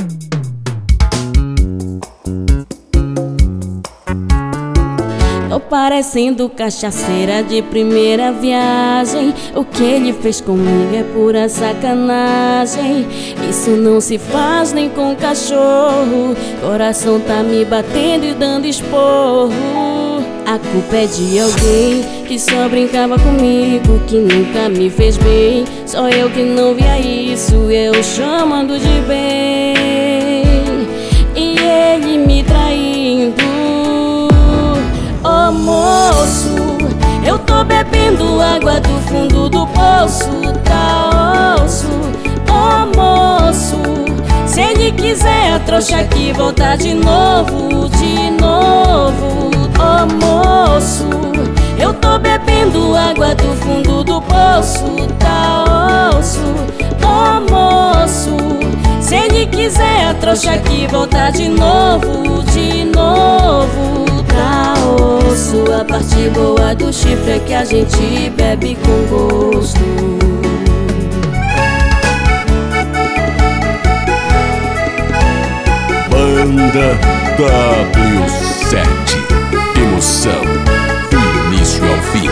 Tô parecendo cachaceira de primeira viagem. O que ele fez comigo é pura sacanagem. Isso não se faz nem com cachorro. Coração tá me batendo e dando esporro. A culpa é de alguém que só brincava comigo, que nunca me fez bem. Só eu que não via isso, eu chamando de bem. E ele me traindo. Ô moço, eu tô bebendo água do fundo do poço, tá osso. Ô moço, se ele quiser a trouxa aqui voltar de novo, de novo. Ô moço, eu tô bebendo água do fundo do poço, tá osso. Ô moço, se ele quiser a trouxa aqui voltar de novo, de novo. Tá osso, a parte boa do chifre é que a gente bebe com gosto. Banda W7, emoção do início ao fim.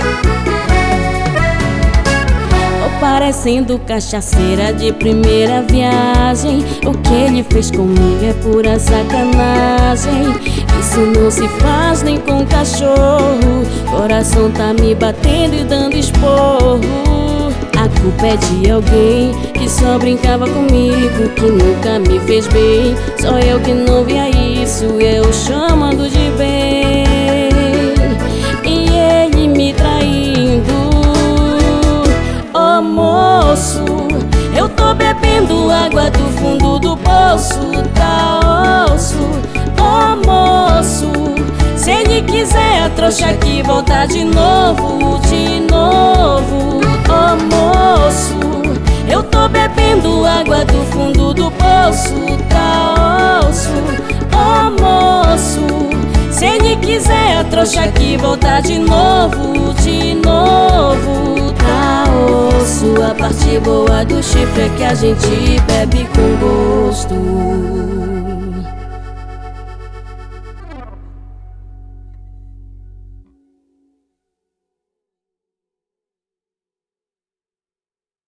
Tô parecendo cachaceira de primeira viagem. O que ele fez comigo é pura sacanagem. Isso não se faz nem com cachorro. Coração tá me batendo e dando esporro. A culpa é de alguém que só brincava comigo, que nunca me fez bem. Só eu que não via isso, eu chamando de bem. E ele me traindo. Ô moço, eu tô bebendo água do fundo do poço, tá osso. Ô moço, se ele quiser a trouxa aqui voltar de novo, de novo. Ô moço, eu tô bebendo água do fundo do poço, tá osso. Ô moço, se ele quiser a trouxa aqui voltar de novo, de novo. Tá osso, a parte boa do chifre é que a gente bebe com gosto.